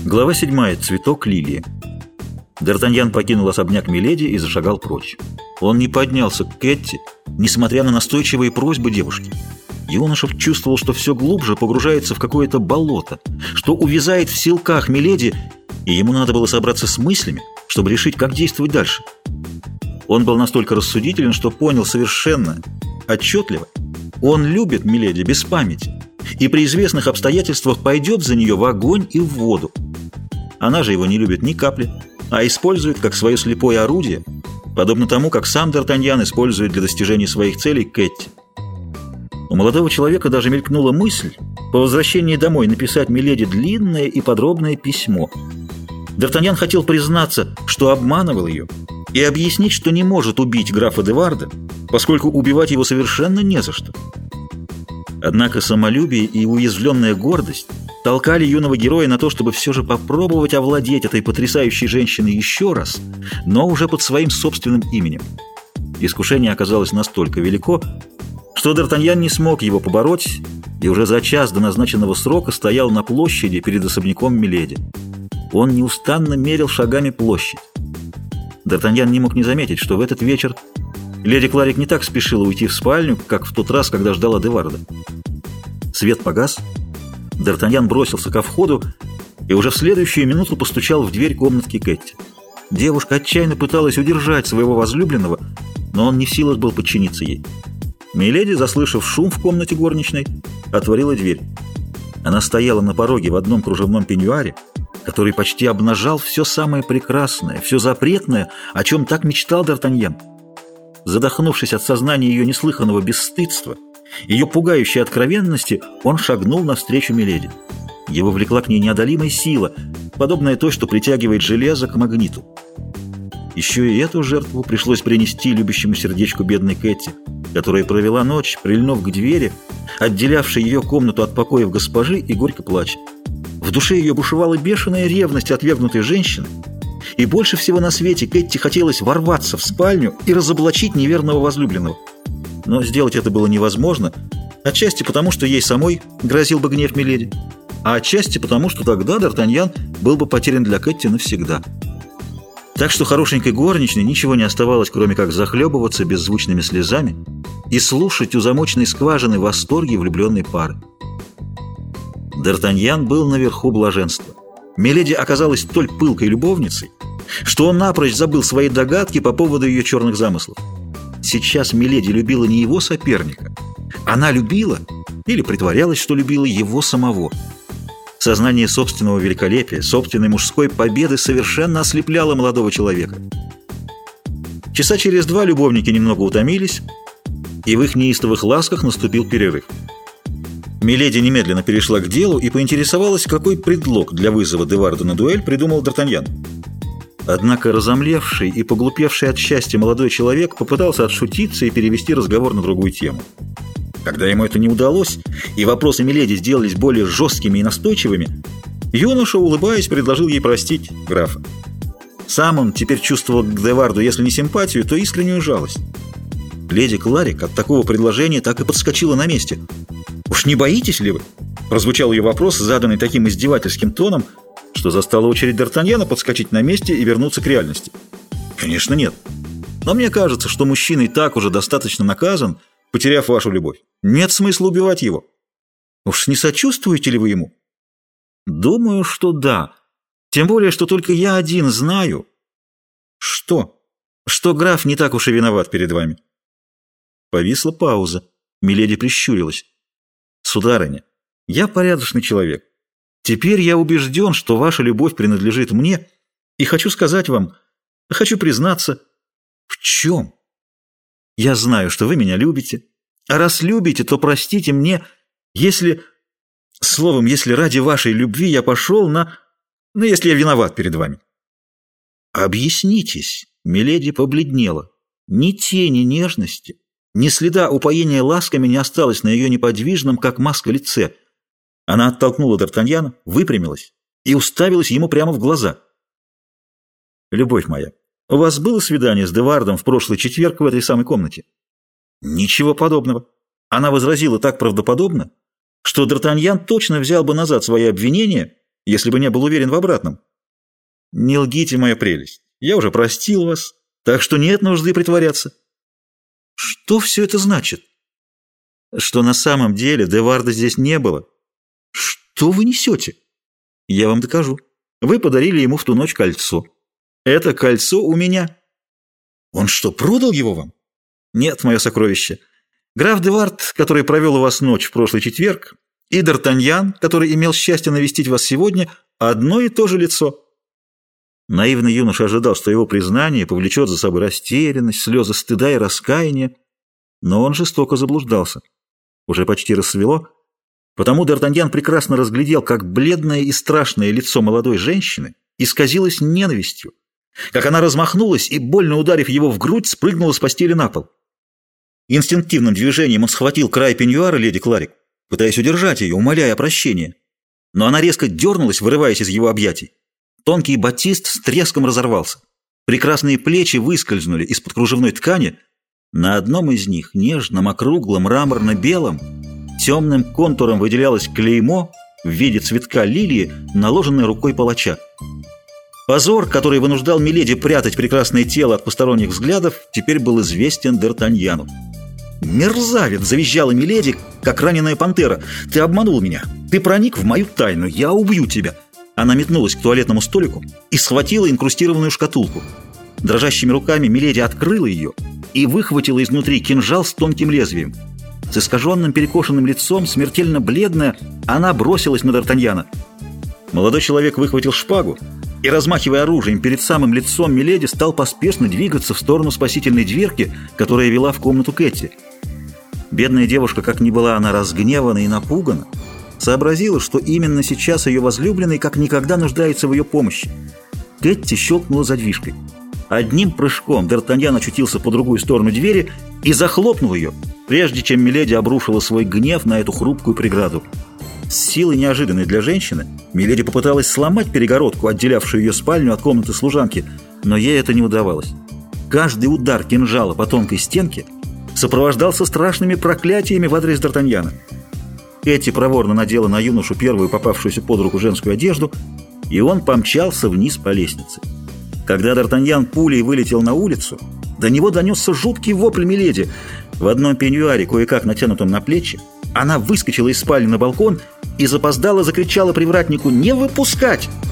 Глава 7. Цветок лилии. Д'Артаньян покинул особняк миледи и зашагал прочь. Он не поднялся к Кэтти, несмотря на настойчивые просьбы девушки. Юноша чувствовал, что все глубже погружается в какое-то болото, что увязает в силках миледи, и ему надо было собраться с мыслями, чтобы решить, как действовать дальше. Он был настолько рассудителен, что понял совершенно отчетливо: он любит миледи без памяти и при известных обстоятельствах пойдет за нее в огонь и в воду. Она же его не любит ни капли, а использует как свое слепое орудие, подобно тому, как сам Д'Артаньян использует для достижения своих целей Кэтти. У молодого человека даже мелькнула мысль по возвращении домой написать миледи длинное и подробное письмо. Д'Артаньян хотел признаться, что обманывал ее, и объяснить, что не может убить графа де Варда, поскольку убивать его совершенно не за что. Однако самолюбие и уязвленная гордость толкали юного героя на то, чтобы все же попробовать овладеть этой потрясающей женщиной еще раз, но уже под своим собственным именем. Искушение оказалось настолько велико, что Д'Артаньян не смог его побороть и уже за час до назначенного срока стоял на площади перед особняком миледи. Он неустанно мерил шагами площадь. Д'Артаньян не мог не заметить, что в этот вечер леди Кларик не так спешила уйти в спальню, как в тот раз, когда ждала де Варда. Свет погас. Д'Артаньян бросился ко входу и уже в следующую минуту постучал в дверь комнатки Кэтти. Девушка отчаянно пыталась удержать своего возлюбленного, но он не в силах был подчиниться ей. Миледи, заслышав шум в комнате горничной, отворила дверь. Она стояла на пороге в одном кружевном пеньюаре, который почти обнажал все самое прекрасное, все запретное, о чем так мечтал Д'Артаньян. Задохнувшись от сознания ее неслыханного бесстыдства, ее пугающей откровенности, он шагнул навстречу миледи. Его влекла к ней неодолимая сила, подобная той, что притягивает железо к магниту. Еще и эту жертву пришлось принести любящему сердечку бедной Кэтти, которая провела ночь, прильнув к двери, отделявшей ее комнату от покоев госпожи, и горько плача. В душе ее бушевала бешеная ревность отвергнутой женщины, и больше всего на свете Кэтти хотелось ворваться в спальню и разоблачить неверного возлюбленного. Но сделать это было невозможно, отчасти потому, что ей самой грозил бы гнев миледи, а отчасти потому, что тогда Д'Артаньян был бы потерян для Кэтти навсегда. Так что хорошенькой горничной ничего не оставалось, кроме как захлебываться беззвучными слезами и слушать у замочной скважины восторги влюбленной пары. Д'Артаньян был наверху блаженства. Миледи оказалась столь пылкой любовницей, что он напрочь забыл свои догадки по поводу ее черных замыслов. Сейчас миледи любила не его соперника. Она любила, или притворялась, что любила, его самого. Сознание собственного великолепия, собственной мужской победы совершенно ослепляло молодого человека. Часа через два любовники немного утомились, и в их неистовых ласках наступил перерыв. Миледи немедленно перешла к делу и поинтересовалась, какой предлог для вызова де Варда на дуэль придумал Д'Артаньян. Однако разомлевший и поглупевший от счастья молодой человек попытался отшутиться и перевести разговор на другую тему. Когда ему это не удалось, и вопросы миледи сделались более жесткими и настойчивыми, юноша, улыбаясь, предложил ей простить графа. Сам он теперь чувствовал к де Варду, если не симпатию, то искреннюю жалость. Леди Кларик от такого предложения так и подскочила на месте. «Уж не боитесь ли вы?» – прозвучал ее вопрос, заданный таким издевательским тоном, что застала очередь Д'Артаньяна подскочить на месте и вернуться к реальности. «Конечно нет. Но мне кажется, что мужчина и так уже достаточно наказан, потеряв вашу любовь. Нет смысла убивать его. Уж не сочувствуете ли вы ему?» «Думаю, что да. Тем более, что только я один знаю». «Что?» «Что граф не так уж и виноват перед вами». Повисла пауза. Миледи прищурилась. «Сударыня, я порядочный человек. Теперь я убежден, что ваша любовь принадлежит мне, и хочу сказать вам, хочу признаться». «В чем?» «Я знаю, что вы меня любите. А раз любите, то простите мне, если... Словом, если ради вашей любви я пошел на... если я виноват перед вами». «Объяснитесь». Миледи побледнела. Ни тени нежности, ни следа упоения ласками не осталось на ее неподвижном, как маска, лице. Она оттолкнула Д'Артаньяна, выпрямилась и уставилась ему прямо в глаза. «Любовь моя, у вас было свидание с де Вардом в прошлый четверг в этой самой комнате?» «Ничего подобного». Она возразила так правдоподобно, что Д'Артаньян точно взял бы назад свои обвинения, если бы не был уверен в обратном. Не лгите, моя прелесть, я уже простил вас, так что нет нужды притворяться. Что все это значит? Что на самом деле Деварда здесь не было. Что вы несете? Я вам докажу. Вы подарили ему в ту ночь кольцо. Это кольцо у меня. Он что, продал его вам? Нет, мое сокровище. Граф Девард, который провел у вас ночь в прошлый четверг, и Д'Артаньян, который имел счастье навестить вас сегодня, одно и то же лицо. Наивный юноша ожидал, что его признание повлечет за собой растерянность, слезы стыда и раскаяния, но он жестоко заблуждался. Уже почти рассвело, потому Д'Артаньян прекрасно разглядел, как бледное и страшное лицо молодой женщины исказилось ненавистью, как она размахнулась и, больно ударив его в грудь, спрыгнула с постели на пол. Инстинктивным движением он схватил край пеньюара леди Кларик, пытаясь удержать ее, умоляя о прощении. Но она резко дернулась, вырываясь из его объятий. Тонкий батист с треском разорвался. Прекрасные плечи выскользнули из-под кружевной ткани. На одном из них, нежном, округлом, мраморно-белом, темным контуром выделялось клеймо в виде цветка лилии, наложенное рукой палача. Позор, который вынуждал миледи прятать прекрасное тело от посторонних взглядов, теперь был известен Д'Артаньяну. «Мерзавец!» — завизжала миледи, как раненая пантера. «Ты обманул меня! Ты проник в мою тайну! Я убью тебя!» Она метнулась к туалетному столику и схватила инкрустированную шкатулку. Дрожащими руками миледи открыла ее и выхватила изнутри кинжал с тонким лезвием. С искаженным перекошенным лицом, смертельно бледная, она бросилась на Д'Артаньяна. Молодой человек выхватил шпагу и, размахивая оружием перед самым лицом миледи, стал поспешно двигаться в сторону спасительной дверки, которая вела в комнату Кэти. Бедная девушка, как ни была она разгневана и напугана, сообразила, что именно сейчас ее возлюбленный как никогда нуждается в ее помощи. Кэти щелкнула задвижкой. Одним прыжком Д'Артаньян очутился по другую сторону двери и захлопнул ее, прежде чем миледи обрушила свой гнев на эту хрупкую преграду. С силой, неожиданной для женщины, миледи попыталась сломать перегородку, отделявшую ее спальню от комнаты служанки, но ей это не удавалось. Каждый удар кинжала по тонкой стенке сопровождался страшными проклятиями в адрес Д'Артаньяна. Кэти проворно надела на юношу первую попавшуюся под руку женскую одежду, и он помчался вниз по лестнице. Когда Д'Артаньян пулей вылетел на улицу, до него донесся жуткий вопль миледи. В одном пеньюаре, кое-как натянутом на плечи, она выскочила из спальни на балкон и запоздало закричала привратнику: «Не выпускать!»